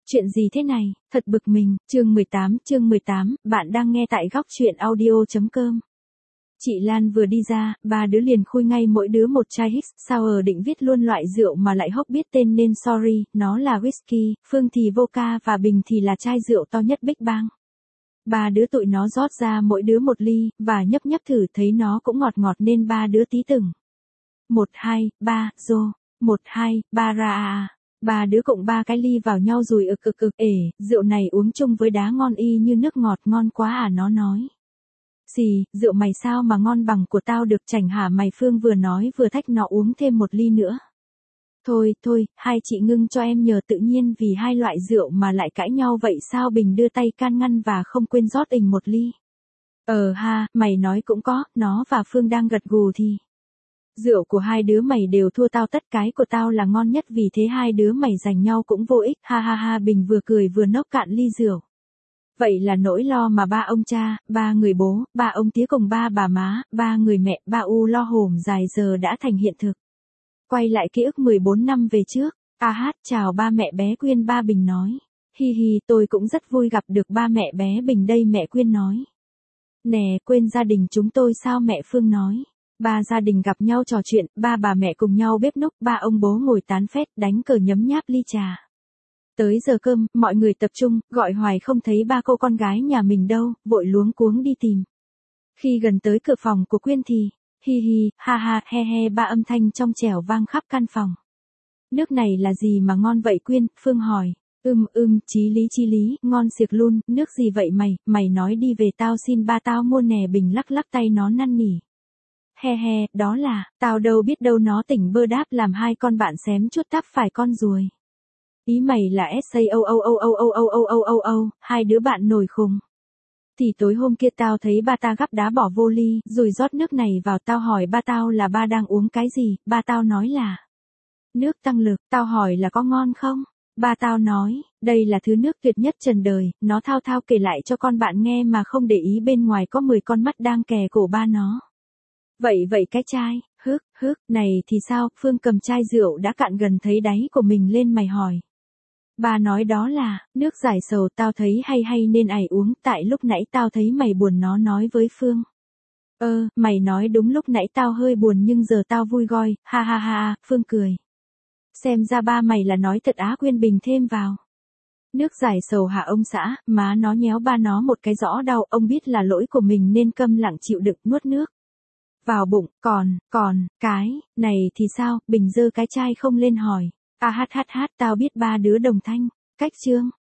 Chuyện gì thế này, thật bực mình, chương 18, bạn đang nghe tại góc truyện audio.com. Chị Lan vừa đi ra, ba đứa liền khui ngay mỗi đứa một chai Hicks, Sour định viết luôn loại rượu mà lại hốc biết tên nên sorry, nó là whisky, Phương thì vodka và Bình thì là chai rượu to nhất Big Bang. Ba đứa tụi nó rót ra mỗi đứa một ly, và nhấp nhấp thử thấy nó cũng ngọt ngọt nên ba đứa tí từng. 1, 2, 3, rô, 1, 2, 3 ra à. Ba đứa cộng ba cái ly vào nhau rồi rượu này uống chung với đá ngon y như nước ngọt ngon quá à, nó nói. Xì, rượu mày sao mà ngon bằng của tao được chảnh hả mày, Phương vừa nói vừa thách nó uống thêm một ly nữa. Thôi, hai chị ngưng cho em nhờ, tự nhiên vì hai loại rượu mà lại cãi nhau vậy sao. Bình đưa tay can ngăn và không quên rót ình một ly. Ha, mày nói cũng có, nó và Phương đang gật gù thì. Rượu của hai đứa mày đều thua tao, tất cái của tao là ngon nhất, vì thế hai đứa mày giành nhau cũng vô ích, ha ha ha. Bình vừa cười vừa nốc cạn ly rượu. Vậy là nỗi lo mà ba ông cha, ba người bố, ba ông tía cùng ba bà má, ba người mẹ, ba u lo hổm dài giờ đã thành hiện thực. Quay lại ký ức 14 năm về trước. Chào ba mẹ bé Quyên, ba Bình nói. Hi hi, tôi cũng rất vui gặp được ba mẹ bé Bình đây, mẹ Quyên nói. Nè, quên gia đình chúng tôi sao, mẹ Phương nói. Ba gia đình gặp nhau trò chuyện, ba bà mẹ cùng nhau bếp núc, ba ông bố ngồi tán phét, đánh cờ nhấm nháp ly trà. Tới giờ cơm, mọi người tập trung, gọi hoài không thấy ba cô con gái nhà mình đâu, vội luống cuống đi tìm. Khi gần tới cửa phòng của Quyên thì, hi hi, ha ha, he he, ba âm thanh trong trẻo vang khắp căn phòng. Nước này là gì mà ngon vậy Quyên, Phương hỏi. Chí lý, ngon xiệc luôn, nước gì vậy mày nói đi về tao xin ba tao mua nè. Bình lắc lắc tay nó năn nỉ. He he, đó là, tao đâu biết đâu, nó tỉnh bơ đáp làm hai con bạn xém chút táp phải con ruồi. Ý mày là hai đứa bạn nổi khùng. Thì tối hôm kia tao thấy ba ta gắp đá bỏ vô ly, rồi rót nước này vào, tao hỏi ba tao là ba đang uống cái gì, ba tao nói là nước tăng lực, tao hỏi là có ngon không? Ba tao nói, đây là thứ nước tuyệt nhất trần đời, nó thao thao kể lại cho con bạn nghe mà không để ý bên ngoài có 10 con mắt đang kè cổ ba nó. Vậy cái chai, này thì sao? Phương cầm chai rượu đã cạn gần thấy đáy của mình lên, mày hỏi. Bà nói đó là, nước giải sầu, tao thấy hay nên ải uống, tại lúc nãy tao thấy mày buồn, nó nói với Phương. Mày nói đúng, lúc nãy tao hơi buồn nhưng giờ tao vui goi, ha ha ha, Phương cười. Xem ra ba mày là nói thật á, Quyên Bình thêm vào. Nước giải sầu hả ông xã, má nó nhéo ba nó một cái rõ đau, ông biết là lỗi của mình nên câm lặng chịu đựng nuốt nước vào bụng. Còn, cái này thì sao? Bình giơ cái chai không lên hỏi. Tao biết ba đứa đồng thanh. Cách chương.